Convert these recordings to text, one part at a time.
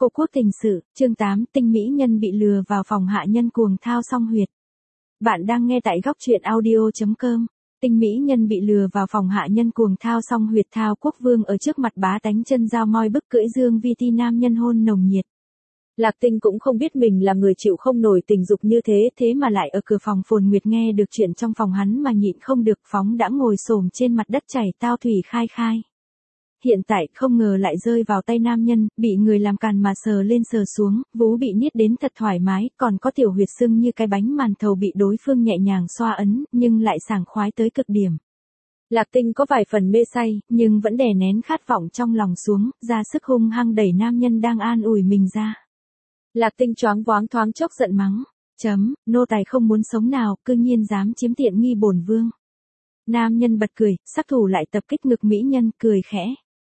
Cô quốc tình sự, chương 8, tinh mỹ nhân bị lừa vào phòng hạ nhân cuồng thao song huyệt. Bạn đang nghe tại góc truyện audio.com. Tinh mỹ nhân bị lừa vào phòng hạ nhân cuồng thao song huyệt. Thao Quốc Vương ở trước mặt bá tánh chân dao moi bức cưỡi Dương Vi Ti nam nhân hôn nồng nhiệt. Lạc Tinh cũng không biết mình là người chịu không nổi tình dục như thế mà lại ở cửa phòng Phồn Nguyệt nghe được chuyện trong phòng hắn mà nhịn không được, phóng đã ngồi xổm trên mặt đất chảy tao thủy khai khai. Hiện tại không ngờ lại rơi vào tay nam nhân, bị người làm càn mà sờ lên sờ xuống, vú bị niết đến thật thoải mái, còn có tiểu huyệt sưng như cái bánh màn thầu bị đối phương nhẹ nhàng xoa ấn, nhưng lại sảng khoái tới cực điểm. Lạc Tinh có vài phần mê say, nhưng vẫn đè nén khát vọng trong lòng xuống, ra sức hung hăng đẩy nam nhân đang an ủi mình ra. Lạc Tinh choáng váng thoáng chốc giận mắng, nô tài không muốn sống nào, cư nhiên dám chiếm tiện nghi bổn vương. Nam nhân bật cười, sắc thủ lại tập kích ngực mỹ nhân, cười khẽ.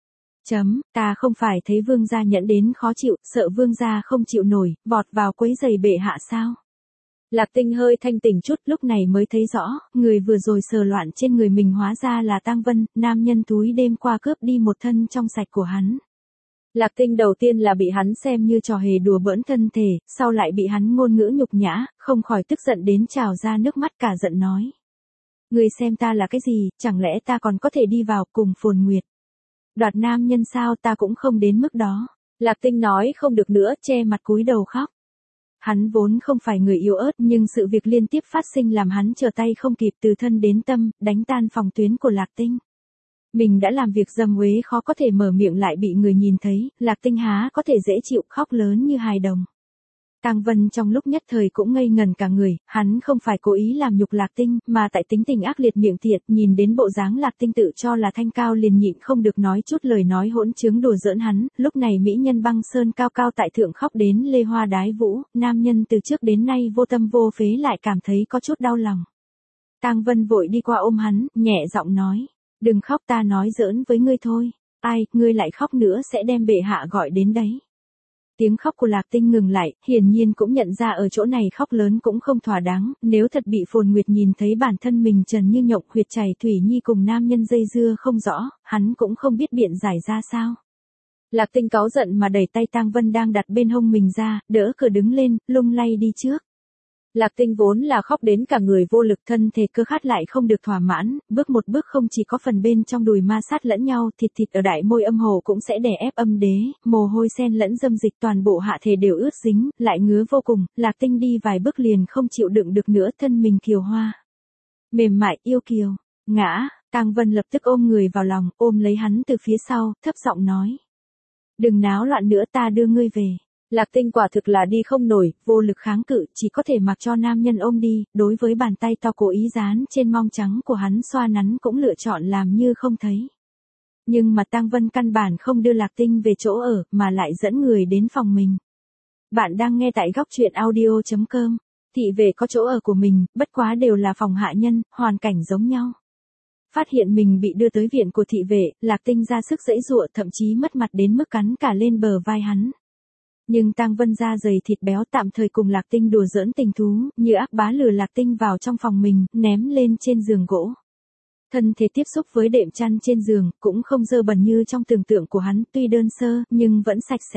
Ta không phải thấy vương gia nhẫn đến khó chịu, sợ vương gia không chịu nổi, vọt vào quấy giày bệ hạ sao? Lạc Tinh hơi thanh tỉnh chút, lúc này mới thấy rõ, người vừa rồi sờ loạn trên người mình hóa ra là Tang Vân, nam nhân túi đêm qua cướp đi một thân trong sạch của hắn. Lạc Tinh đầu tiên là bị hắn xem như trò hề đùa bỡn thân thể, sau lại bị hắn ngôn ngữ nhục nhã, không khỏi tức giận đến trào ra nước mắt, cả giận nói. Người xem ta là cái gì, chẳng lẽ ta còn có thể đi vào cùng Phồn Nguyệt? Đoạt nam nhân sao, ta cũng không đến mức đó. Lạc Tinh nói không được nữa, che mặt cúi đầu khóc. Hắn vốn không phải người yếu ớt, nhưng sự việc liên tiếp phát sinh làm hắn trở tay không kịp, từ thân đến tâm, đánh tan phòng tuyến của Lạc Tinh. Mình đã làm việc dâm uế khó có thể mở miệng lại bị người nhìn thấy, Lạc Tinh há có thể dễ chịu, khóc lớn như hài đồng. Tang Vân trong lúc nhất thời cũng ngây ngần cả người, hắn không phải cố ý làm nhục Lạc Tinh, mà tại tính tình ác liệt miệng thiệt, nhìn đến bộ dáng Lạc Tinh tự cho là thanh cao liền nhịn không được nói chút lời nói hỗn trướng đùa giỡn hắn. Lúc này mỹ nhân băng sơn cao cao tại thượng khóc đến lê hoa đái vũ, nam nhân từ trước đến nay vô tâm vô phế lại cảm thấy có chút đau lòng. Tang Vân vội đi qua ôm hắn, nhẹ giọng nói, đừng khóc, ta nói giỡn với ngươi thôi. Ai, ngươi lại khóc nữa sẽ đem bệ hạ gọi đến đấy. Tiếng khóc của Lạc Tinh ngừng lại, hiển nhiên cũng nhận ra ở chỗ này khóc lớn cũng không thỏa đáng, nếu thật bị Phồn Nguyệt nhìn thấy bản thân mình trần như nhộng, huyệt chảy thủy nhi cùng nam nhân dây dưa không rõ, hắn cũng không biết biện giải ra sao. Lạc Tinh cáu giận mà đẩy tay Tang Vân đang đặt bên hông mình ra, đỡ cửa đứng lên, lung lay đi trước. Lạc Tinh vốn là khóc đến cả người vô lực, thân thể cơ khát lại không được thỏa mãn, bước một bước không chỉ có phần bên trong đùi ma sát lẫn nhau, thịt ở đại môi âm hồ cũng sẽ đè ép âm đế, mồ hôi sen lẫn dâm dịch toàn bộ hạ thể đều ướt dính, lại ngứa vô cùng. Lạc Tinh đi vài bước liền không chịu đựng được nữa, thân mình kiều hoa, mềm mại yêu kiều, ngã. Tang Vân lập tức ôm người vào lòng, ôm lấy hắn từ phía sau, thấp giọng nói, đừng náo loạn nữa, ta đưa ngươi về. Lạc Tinh quả thực là đi không nổi, vô lực kháng cự, chỉ có thể mặc cho nam nhân ôm đi, đối với bàn tay to cố ý dán trên mông trắng của hắn xoa nắn cũng lựa chọn làm như không thấy. Nhưng mà Tang Vân căn bản không đưa Lạc Tinh về chỗ ở, mà lại dẫn người đến phòng mình. Bạn đang nghe tại góc truyện audio.com. Thị vệ có chỗ ở của mình, bất quá đều là phòng hạ nhân, hoàn cảnh giống nhau. Phát hiện mình bị đưa tới viện của thị vệ, Lạc Tinh ra sức giãy giụa, thậm chí mất mặt đến mức cắn cả lên bờ vai hắn. Nhưng Tang Vân da dày thịt béo tạm thời cùng Lạc Tinh đùa giỡn tình thú, như ác bá lừa Lạc Tinh vào trong phòng mình, ném lên trên giường gỗ. Thân thể tiếp xúc với đệm chăn trên giường, cũng không dơ bẩn như trong tưởng tượng của hắn, tuy đơn sơ, nhưng vẫn sạch sẽ.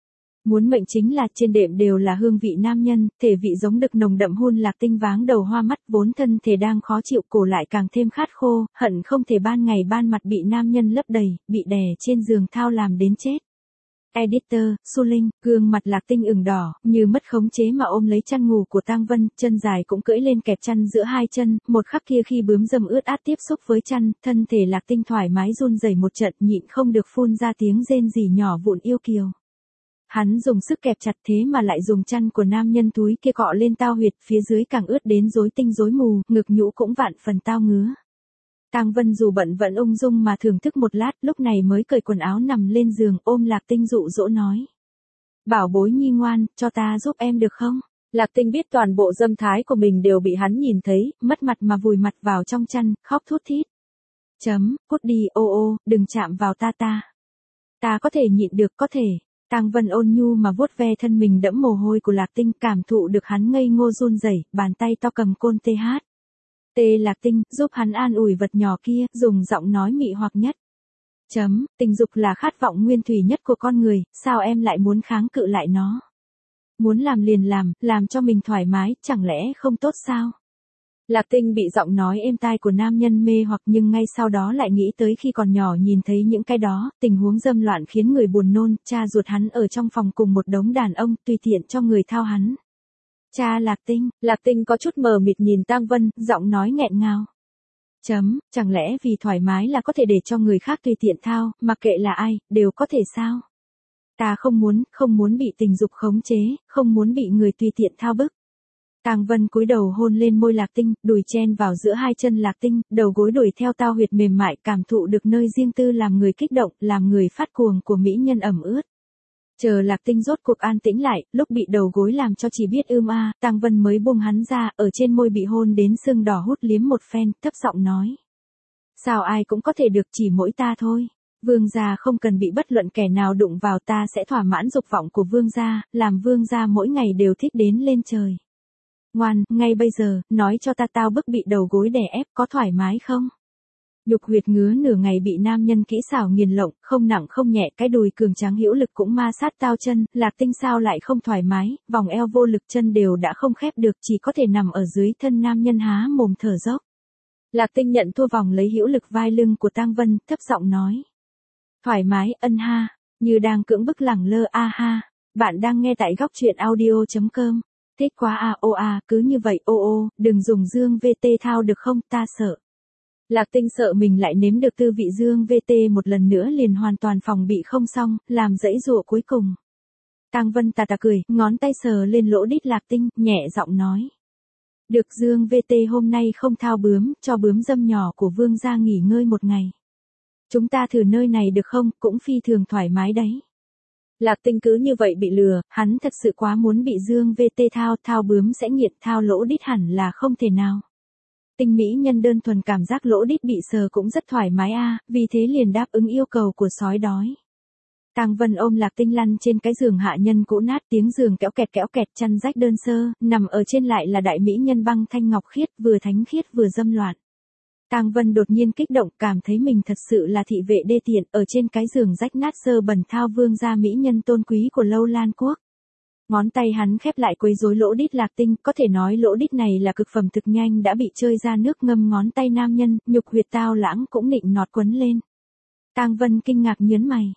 Muốn mệnh chính là trên đệm đều là hương vị nam nhân, thể vị giống đực nồng đậm hôn. Lạc Tinh váng đầu hoa mắt, vốn thân thể đang khó chịu, cổ lại càng thêm khát khô, hận không thể ban ngày ban mặt bị nam nhân lấp đầy, bị đè trên giường thao làm đến chết. Editor, Su Linh, gương mặt Lạc Tinh ửng đỏ, như mất khống chế mà ôm lấy chăn ngủ của Tang Vân, chân dài cũng cưỡi lên kẹp chăn giữa hai chân, một khắc kia khi bướm dâm ướt át tiếp xúc với chăn, thân thể Lạc Tinh thoải mái run rẩy một trận, nhịn không được phun ra tiếng rên rỉ nhỏ vụn yêu kiều. Hắn dùng sức kẹp chặt, thế mà lại dùng chăn của nam nhân túi kia cọ lên tao huyệt, phía dưới càng ướt đến rối tinh rối mù, ngực nhũ cũng vạn phần tao ngứa. Tang Vân dù bận vẫn ung dung mà thưởng thức một lát, lúc này mới cởi quần áo nằm lên giường, ôm Lạc Tinh dụ dỗ nói. Bảo bối nhi ngoan, cho ta giúp em được không? Lạc Tinh biết toàn bộ dâm thái của mình đều bị hắn nhìn thấy, mất mặt mà vùi mặt vào trong chăn, khóc thút thít. Cút đi, ô, đừng chạm vào ta. Ta có thể nhịn được, có thể. Tang Vân ôn nhu mà vuốt ve thân mình đẫm mồ hôi của Lạc Tinh, cảm thụ được hắn ngây ngô run rẩy, bàn tay to cầm côn TH. Lạc Tinh, giúp hắn an ủi vật nhỏ kia, dùng giọng nói mị hoặc nhất. Tình dục là khát vọng nguyên thủy nhất của con người, sao em lại muốn kháng cự lại nó? Muốn làm liền làm cho mình thoải mái, chẳng lẽ không tốt sao? Lạc Tinh bị giọng nói êm tai của nam nhân mê hoặc, nhưng ngay sau đó lại nghĩ tới khi còn nhỏ nhìn thấy những cái đó, tình huống dâm loạn khiến người buồn nôn, cha ruột hắn ở trong phòng cùng một đống đàn ông, tùy tiện cho người thao hắn. Cha Lạc Tinh có chút mờ mịt nhìn Tang Vân, giọng nói nghẹn ngào. Chẳng lẽ vì thoải mái là có thể để cho người khác tùy tiện thao, mặc kệ là ai, đều có thể sao? Ta không muốn bị tình dục khống chế, không muốn bị người tùy tiện thao bức. Tang Vân cúi đầu hôn lên môi Lạc Tinh, đùi chen vào giữa hai chân Lạc Tinh, đầu gối đuổi theo tao huyệt mềm mại, cảm thụ được nơi riêng tư làm người kích động, làm người phát cuồng của mỹ nhân ẩm ướt. Chờ Lạc Tinh rốt cuộc an tĩnh lại, lúc bị đầu gối làm cho chỉ biết Tang Vân mới buông hắn ra, ở trên môi bị hôn đến sưng đỏ hút liếm một phen, thấp giọng nói. Sao ai cũng có thể được, chỉ mỗi ta thôi. Vương gia không cần bị bất luận kẻ nào đụng vào, ta sẽ thỏa mãn dục vọng của vương gia, làm vương gia mỗi ngày đều thích đến lên trời. Ngoan, ngay bây giờ, nói cho ta tao bức bị đầu gối đè ép có thoải mái không? Nhục huyệt ngứa nửa ngày bị nam nhân kỹ xảo nghiền lộng, không nặng không nhẹ, cái đùi cường tráng hữu lực cũng ma sát tao chân, Lạc Tinh sao lại không thoải mái, vòng eo vô lực, chân đều đã không khép được, chỉ có thể nằm ở dưới thân nam nhân há mồm thở dốc. Lạc Tinh nhận thua vòng lấy hữu lực vai lưng của Tang Vân, thấp giọng nói. Thoải mái, ân ha, như đang cưỡng bức lẳng lơ a ha. Bạn đang nghe tại góc truyện audio.com. Thích quá cứ như vậy đừng dùng dương VT thao được không, ta sợ. Lạc Tinh sợ mình lại nếm được tư vị dương VT một lần nữa liền hoàn toàn phòng bị không xong, làm dãy dụa cuối cùng. Tang Vân tà cười, ngón tay sờ lên lỗ đít Lạc Tinh, nhẹ giọng nói. Được, dương VT hôm nay không thao bướm, cho bướm dâm nhỏ của vương gia nghỉ ngơi một ngày. Chúng ta thử nơi này được không, cũng phi thường thoải mái đấy. Lạc Tinh cứ như vậy bị lừa, hắn thật sự quá muốn bị dương VT thao bướm sẽ nghiện, thao lỗ đít hẳn là không thể nào. Tinh mỹ nhân đơn thuần cảm giác lỗ đít bị sờ cũng rất thoải mái vì thế liền đáp ứng yêu cầu của sói đói. Tang Vân ôm Lạc Tinh lăn trên cái giường hạ nhân cũ nát, tiếng giường kéo kẹt, chăn rách đơn sơ, nằm ở trên lại là đại mỹ nhân băng thanh ngọc khiết, vừa thánh khiết vừa dâm loạn. Tang Vân đột nhiên kích động, cảm thấy mình thật sự là thị vệ đê tiện, ở trên cái giường rách nát sơ bẩn thao vương gia mỹ nhân tôn quý của Lâu Lan quốc. Ngón tay hắn khép lại quấy rối lỗ đít Lạc Tinh, có thể nói lỗ đít này là cực phẩm thực nhanh đã bị chơi ra nước ngâm ngón tay nam nhân, nhục huyệt tao lãng cũng nịnh nọt quấn lên. Tang Vân kinh ngạc nhớn mày.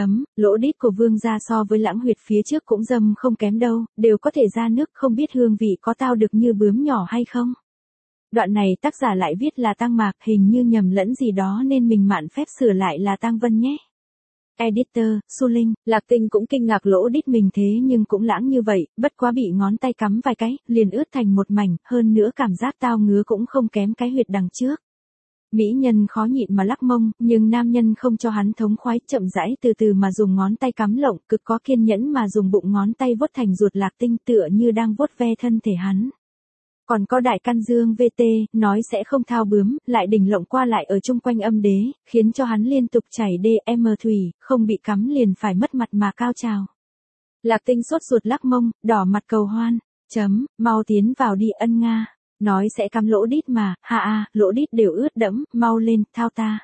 Lỗ đít của vương gia so với lãng huyệt phía trước cũng dâm không kém đâu, đều có thể ra nước, không biết hương vị có tao được như bướm nhỏ hay không. Đoạn này tác giả lại viết là Tang Mạc, hình như nhầm lẫn gì đó nên mình mạn phép sửa lại là Tang Vân nhé. Editor, Su Linh, Lạc Tinh cũng kinh ngạc lỗ đít mình thế nhưng cũng lãng như vậy, bất quá bị ngón tay cắm vài cái, liền ướt thành một mảnh, hơn nữa cảm giác tao ngứa cũng không kém cái huyệt đằng trước. Mỹ nhân khó nhịn mà lắc mông, nhưng nam nhân không cho hắn thống khoái, chậm rãi từ từ mà dùng ngón tay cắm lộng, cực có kiên nhẫn mà dùng bụng ngón tay vuốt thành ruột Lạc Tinh tựa như đang vuốt ve thân thể hắn. Còn có đại căn dương VT, nói sẽ không thao bướm, lại đỉnh lộng qua lại ở chung quanh âm đế, khiến cho hắn liên tục chảy DM thủy, không bị cắm liền phải mất mặt mà cao trào. Lạc Tinh sốt ruột lắc mông, đỏ mặt cầu hoan. Mau tiến vào đi ân nga. Nói sẽ cắm lỗ đít mà, lỗ đít đều ướt đẫm, mau lên, thao ta.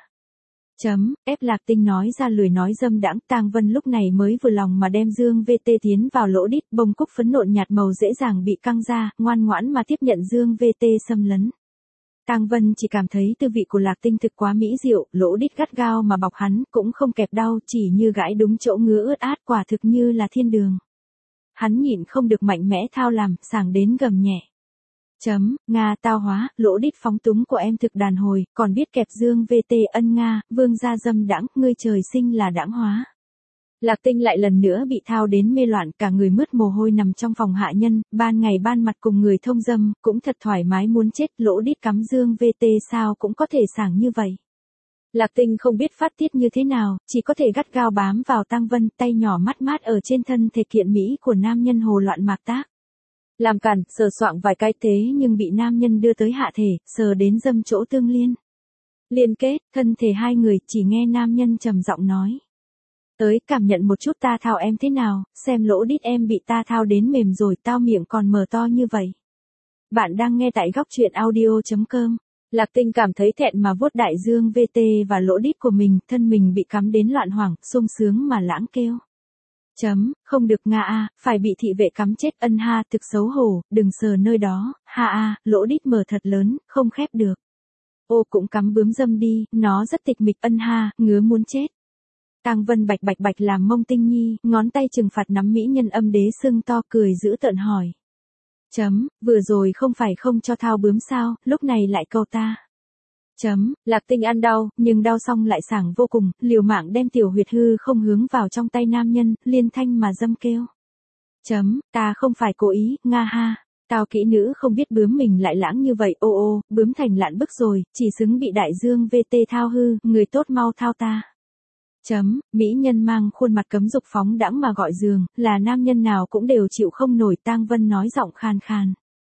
Ép Lạc Tinh nói ra lời nói dâm đãng, Tang Vân lúc này mới vừa lòng mà đem dương VT tiến vào lỗ đít, bông cúc phấn nộn nhạt màu dễ dàng bị căng ra, ngoan ngoãn mà tiếp nhận dương VT xâm lấn. Tang Vân chỉ cảm thấy tư vị của Lạc Tinh thực quá mỹ diệu, lỗ đít gắt gao mà bọc hắn, cũng không kẹp đau, chỉ như gãi đúng chỗ ngứa ướt át, quả thực như là thiên đường. Hắn nhịn không được mạnh mẽ thao làm, sảng đến gầm nhẹ. Nga tao hóa, lỗ đít phóng túng của em thực đàn hồi, còn biết kẹp dương VT ân nga, vương gia dâm đãng, ngươi trời sinh là đãng hóa. Lạc Tinh lại lần nữa bị thao đến mê loạn, cả người mướt mồ hôi nằm trong phòng hạ nhân, ban ngày ban mặt cùng người thông dâm, cũng thật thoải mái muốn chết, lỗ đít cắm dương VT sao cũng có thể sảng như vậy. Lạc Tinh không biết phát tiết như thế nào, chỉ có thể gắt gao bám vào Tang Vân, tay nhỏ mát mát ở trên thân thể kiện mỹ của nam nhân hồ loạn mạc tác. Làm cản, sờ soạng vài cái thế nhưng bị nam nhân đưa tới hạ thể, sờ đến dâm chỗ tương liên. Liên kết, thân thể hai người, chỉ nghe nam nhân trầm giọng nói. Tới, cảm nhận một chút ta thao em thế nào, xem lỗ đít em bị ta thao đến mềm rồi, tao miệng còn mở to như vậy. Bạn đang nghe tại góc truyện audio.com. Lạc Tinh cảm thấy thẹn mà vuốt đại dương VT và lỗ đít của mình, thân mình bị cắm đến loạn hoảng, sung sướng mà lãng kêu. Không được Nga a, phải bị thị vệ cắm chết ân ha, thực xấu hổ, đừng sờ nơi đó, ha a, lỗ đít mở thật lớn, không khép được. Ô cũng cắm bướm dâm đi, nó rất tịch mịch ân ha, ngứa muốn chết. Tang Vân bạch bạch bạch làm mông Tinh Nhi, ngón tay trừng phạt nắm mỹ nhân âm đế sưng to cười giữ tợn hỏi. Vừa rồi không phải không cho thao bướm sao, lúc này lại cầu ta. Lạc Tinh ăn đau, nhưng đau xong lại sảng vô cùng, liều mạng đem tiểu huyệt hư không hướng vào trong tay nam nhân, liên thanh mà dâm kêu. Ta không phải cố ý, Nga ha. Tao kỹ nữ không biết bướm mình lại lãng như vậy, ô ô, bướm thành lạn bức rồi, chỉ xứng bị đại dương VT thao hư, người tốt mau thao ta. Mỹ nhân mang khuôn mặt cấm dục phóng đãng mà gọi giường, là nam nhân nào cũng đều chịu không nổi. Tang Vân nói giọng khàn khàn.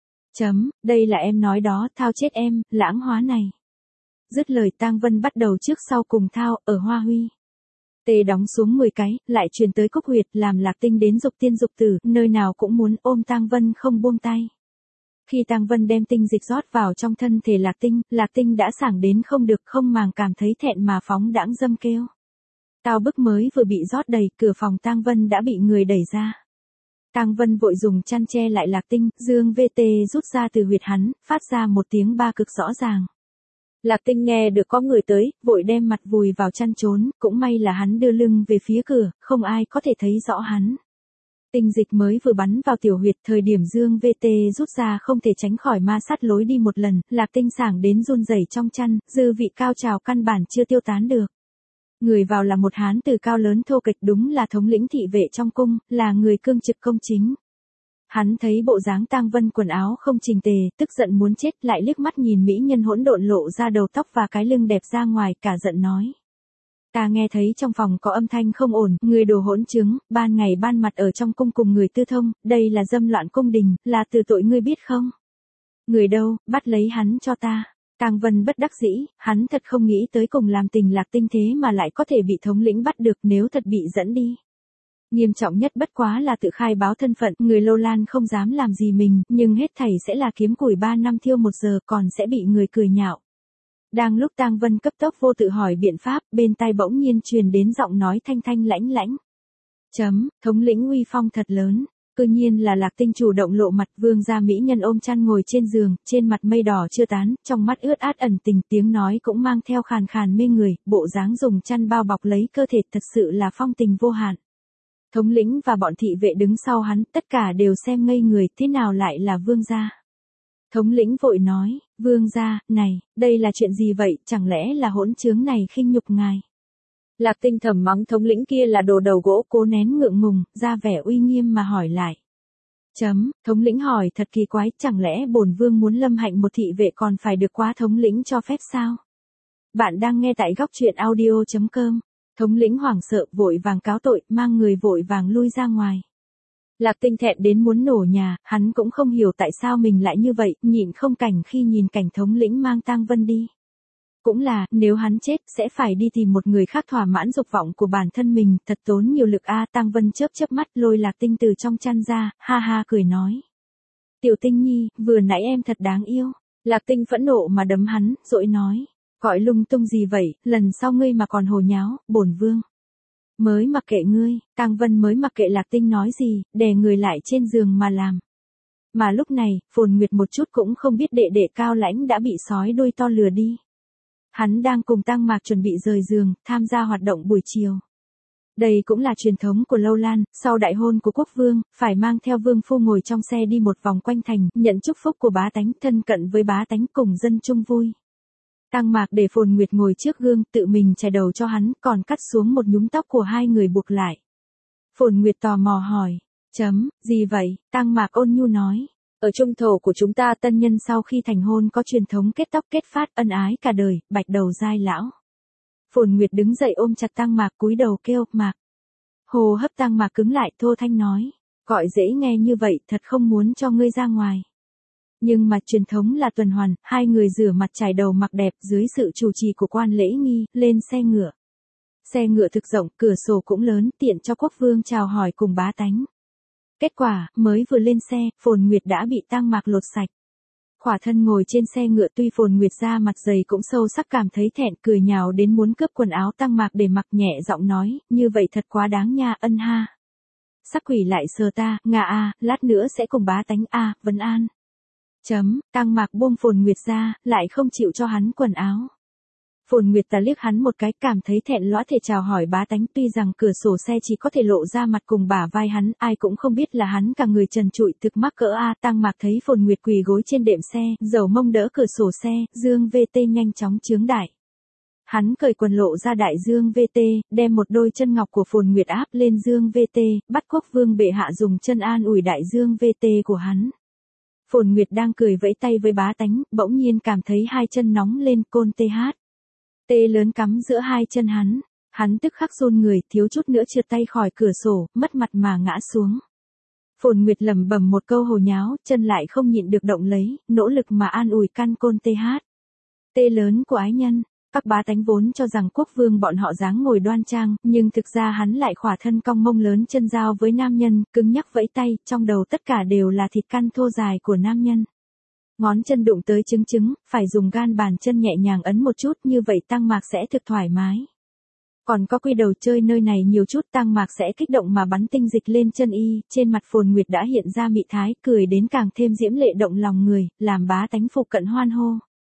Đây là em nói đó, thao chết em, lãng hóa này. Dứt lời Tang Vân bắt đầu trước sau cùng thao, ở Hoa Huy. Tê đóng xuống 10 cái, lại truyền tới cúc huyệt, làm Lạc Tinh đến dục tiên dục tử, nơi nào cũng muốn ôm Tang Vân không buông tay. Khi Tang Vân đem tinh dịch rót vào trong thân thể Lạc Tinh đã sảng đến không được, không màng cảm thấy thẹn mà phóng đãng dâm kêu. Tao bức mới vừa bị rót đầy, cửa phòng Tang Vân đã bị người đẩy ra. Tang Vân vội dùng chăn che lại Lạc Tinh, dương VT rút ra từ huyệt hắn, phát ra một tiếng ba cực rõ ràng. Lạc Tinh nghe được có người tới, vội đem mặt vùi vào chăn trốn, cũng may là hắn đưa lưng về phía cửa, không ai có thể thấy rõ hắn. Tinh dịch mới vừa bắn vào tiểu huyệt, thời điểm dương VT rút ra không thể tránh khỏi ma sát lối đi một lần, Lạc Tinh sảng đến run rẩy trong chăn, dư vị cao trào căn bản chưa tiêu tán được. Người vào là một hán tử cao lớn thô kệch, đúng là thống lĩnh thị vệ trong cung, là người cương trực công chính. Hắn thấy bộ dáng Tang Vân quần áo không chỉnh tề, tức giận muốn chết, lại liếc mắt nhìn mỹ nhân hỗn độn lộ ra đầu tóc và cái lưng đẹp ra ngoài, cả giận nói. Ta nghe thấy trong phòng có âm thanh không ổn, người đồ hỗn chứng, ban ngày ban mặt ở trong cung cùng người tư thông, đây là dâm loạn cung đình, là từ tội ngươi biết không? Người đâu, bắt lấy hắn cho ta. Tang Vân bất đắc dĩ, hắn thật không nghĩ tới cùng làm tình Lạc Tinh thế mà lại có thể bị thống lĩnh bắt được, nếu thật bị dẫn đi. Nghiêm trọng nhất bất quá là tự khai báo thân phận, người Lô Lan không dám làm gì mình, nhưng hết thảy sẽ là kiếm củi 3 năm thiêu 1 giờ, còn sẽ bị người cười nhạo. Đang lúc Tang Vân cấp tốc vô tự hỏi biện pháp, bên tai bỗng nhiên truyền đến giọng nói thanh thanh lãnh lãnh. Thống lĩnh uy phong thật lớn. Tự nhiên là Lạc Tinh chủ động lộ mặt, vương gia mỹ nhân ôm chăn ngồi trên giường, trên mặt mây đỏ chưa tán, trong mắt ướt át ẩn tình, tiếng nói cũng mang theo khàn khàn mê người, bộ dáng dùng chăn bao bọc lấy cơ thể thật sự là phong tình vô hạn. Thống lĩnh và bọn thị vệ đứng sau hắn, tất cả đều xem ngây người, thế nào lại là vương gia? Thống lĩnh vội nói, vương gia, này, đây là chuyện gì vậy, chẳng lẽ là hỗn trướng này khinh nhục ngài? Lạc Tinh thầm mắng thống lĩnh kia là đồ đầu gỗ, cố nén ngượng ngùng, ra vẻ uy nghiêm mà hỏi lại. Thống lĩnh hỏi thật kỳ quái, chẳng lẽ bổn vương muốn lâm hạnh một thị vệ còn phải được quá thống lĩnh cho phép sao? Bạn đang nghe tại góc truyện audio.com. Thống lĩnh hoảng sợ vội vàng cáo tội, mang người vội vàng lui ra ngoài. Lạc Tinh thẹn đến muốn nổ nhà, hắn cũng không hiểu tại sao mình lại như vậy, nhịn không cảnh khi nhìn cảnh thống lĩnh mang Tang Vân đi. Cũng là, nếu hắn chết, sẽ phải đi tìm một người khác thỏa mãn dục vọng của bản thân mình, thật tốn nhiều lực a. Tang Vân chớp chớp mắt lôi Lạc Tinh từ trong chăn ra, ha ha cười nói. Tiểu Tinh Nhi, vừa nãy em thật đáng yêu. Lạc Tinh phẫn nộ mà đấm hắn, dỗi nói. Gọi lung tung gì vậy, lần sau ngươi mà còn hồ nháo, bổn vương. Mới mặc kệ ngươi, Tang Vân mới mặc kệ Lạc Tinh nói gì, đè người lại trên giường mà làm. Mà lúc này, Phồn Nguyệt một chút cũng không biết đệ đệ Cao Lãnh đã bị sói đuôi to lừa đi. Hắn đang cùng Tang Mạc chuẩn bị rời giường, tham gia hoạt động buổi chiều. Đây cũng là truyền thống của Lâu Lan, sau đại hôn của quốc vương, phải mang theo vương phu ngồi trong xe đi một vòng quanh thành, nhận chúc phúc của bá tánh, thân cận với bá tánh cùng dân chung vui. Tang Mạc để Phồn Nguyệt ngồi trước gương, tự mình chải đầu cho hắn, còn cắt xuống một nhúm tóc của hai người buộc lại. Phồn Nguyệt tò mò hỏi, gì vậy? Tang Mạc ôn nhu nói, ở trung thổ của chúng ta tân nhân sau khi thành hôn có truyền thống kết tóc kết phát ân ái cả đời, bạch đầu giai lão. Phồn Nguyệt đứng dậy ôm chặt Tang Mạc cúi đầu kêu, Mạc. Hô hấp Tang Mạc cứng lại, thô thanh nói, gọi dễ nghe như vậy, thật không muốn cho ngươi ra ngoài. Nhưng mà truyền thống là tuần hoàn, hai người rửa mặt chải đầu mặc đẹp dưới sự chủ trì của quan lễ nghi, lên xe ngựa. Xe ngựa thực rộng, cửa sổ cũng lớn, tiện cho quốc vương chào hỏi cùng bá tánh. Kết quả, mới vừa lên xe, Phồn Nguyệt đã bị Tang Mạc lột sạch. Khỏa thân ngồi trên xe ngựa, tuy Phồn Nguyệt ra mặt dày cũng sâu sắc cảm thấy thẹn, cười nhào đến muốn cướp quần áo Tăng Mạc để mặc, nhẹ giọng nói, như vậy thật quá đáng nha ân ha. Sắc quỷ lại sờ ta, Nga a, lát nữa sẽ cùng bá tánh a, vấn an. Tăng Mạc buông Phồn Nguyệt ra, lại không chịu cho hắn quần áo. Phồn Nguyệt ta liếc hắn một cái, cảm thấy thẹn lõa thể chào hỏi bá tánh, tuy rằng cửa sổ xe chỉ có thể lộ ra mặt cùng bả vai hắn, ai cũng không biết là hắn cả người trần trụi thực mắc cỡ a. Tăng Mạc thấy Phồn Nguyệt quỳ gối trên đệm xe, dầu mông đỡ cửa sổ xe, dương VT nhanh chóng chướng đại. Hắn cởi quần lộ ra đại dương VT, đem một đôi chân ngọc của Phồn Nguyệt áp lên dương VT, bắt Quốc vương bệ hạ dùng chân an ủi đại dương VT của hắn. Phồn Nguyệt đang cười vẫy tay với bá tánh, bỗng nhiên cảm thấy hai chân nóng lên, côn TH. Tê lớn cắm giữa hai chân hắn tức khắc run người, thiếu chút nữa trượt tay khỏi cửa sổ, mất mặt mà ngã xuống. Phồn Nguyệt lẩm bẩm một câu hồ nháo, chân lại không nhịn được động lấy, nỗ lực mà an ủi căn côn TH. Tê lớn của ái nhân. Các bá tánh vốn cho rằng quốc vương bọn họ dáng ngồi đoan trang, nhưng thực ra hắn lại khỏa thân cong mông lớn chân giao với nam nhân, cứng nhắc vẫy tay, trong đầu tất cả đều là thịt căn thô dài của nam nhân. Ngón chân đụng tới trứng, phải dùng gan bàn chân nhẹ nhàng ấn một chút, như vậy Tăng Mạc sẽ thực thoải mái. Còn có quy đầu chơi nơi này nhiều chút, Tăng Mạc sẽ kích động mà bắn tinh dịch lên chân y, trên mặt Phồn Nguyệt đã hiện ra mị thái, cười đến càng thêm diễm lệ động lòng người, làm bá tánh phụ cận hoan hô.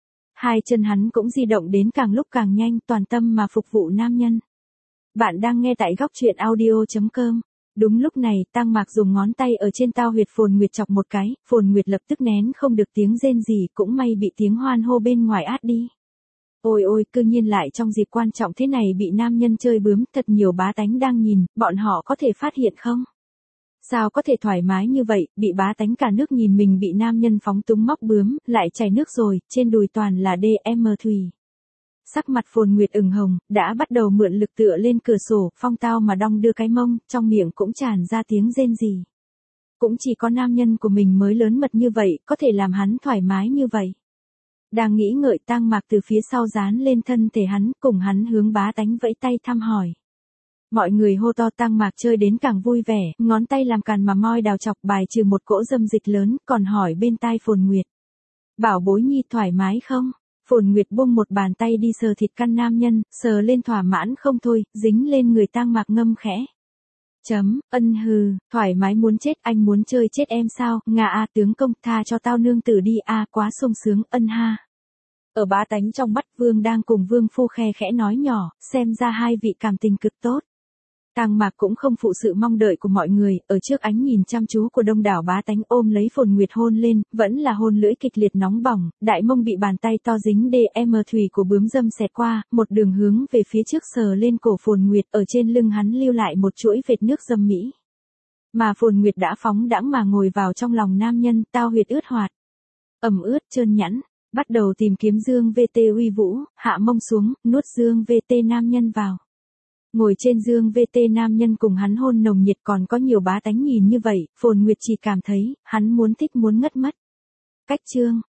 Hai chân hắn cũng di động đến càng lúc càng nhanh, toàn tâm mà phục vụ nam nhân. Bạn đang nghe tại góc truyện audio.com. Đúng lúc này, Tăng Mạc dùng ngón tay ở trên tao huyệt Phồn Nguyệt chọc một cái, Phồn Nguyệt lập tức nén không được tiếng rên gì, cũng may bị tiếng hoan hô bên ngoài át đi. Ôi ôi, cư nhiên lại trong dịp quan trọng thế này bị nam nhân chơi bướm, thật nhiều bá tánh đang nhìn, bọn họ có thể phát hiện không? Sao có thể thoải mái như vậy, bị bá tánh cả nước nhìn mình bị nam nhân phóng túng móc bướm, lại chảy nước rồi, trên đùi toàn là DM thủy. Sắc mặt Phồn Nguyệt ửng hồng, đã bắt đầu mượn lực tựa lên cửa sổ, phong tao mà đong đưa cái mông, trong miệng cũng tràn ra tiếng rên rỉ. Cũng chỉ có nam nhân của mình mới lớn mật như vậy, có thể làm hắn thoải mái như vậy. Đang nghĩ ngợi, Tăng Mạc từ phía sau dán lên thân thể hắn, cùng hắn hướng bá tánh vẫy tay thăm hỏi. Mọi người hô to, Tăng Mạc chơi đến càng vui vẻ, ngón tay làm càn mà moi đào chọc, bài trừ một cỗ dâm dịch lớn, còn hỏi bên tai Phồn Nguyệt. Bảo bối nhi thoải mái không? Phồn Nguyệt buông một bàn tay đi sờ thịt căn nam nhân, sờ lên thỏa mãn không thôi, dính lên người Tăng Mạc ngâm khẽ. Ân hừ, thoải mái muốn chết, anh muốn chơi chết em sao, Nga a tướng công, tha cho tao nương tử đi a, quá sung sướng, ân ha. Ở bá tánh trong mắt, vương đang cùng vương phu khe khẽ nói nhỏ, xem ra hai vị cảm tình cực tốt. Tăng Mạc cũng không phụ sự mong đợi của mọi người, ở trước ánh nhìn chăm chú của đông đảo bá tánh ôm lấy Phồn Nguyệt hôn lên, vẫn là hôn lưỡi kịch liệt nóng bỏng, đại mông bị bàn tay to dính DM thủy của bướm dâm xẹt qua, một đường hướng về phía trước sờ lên cổ Phồn Nguyệt, ở trên lưng hắn lưu lại một chuỗi vệt nước dâm mỹ. Mà Phồn Nguyệt đã phóng đãng mà ngồi vào trong lòng nam nhân, tao huyệt ướt hoạt, ẩm ướt trơn nhẵn, bắt đầu tìm kiếm dương VT uy vũ, hạ mông xuống, nuốt dương VT nam nhân vào. Ngồi trên dương VT nam nhân cùng hắn hôn nồng nhiệt, còn có nhiều bá tánh nhìn như vậy, Phồn Nguyệt chỉ cảm thấy, hắn muốn thích muốn ngất mất. Cách chương.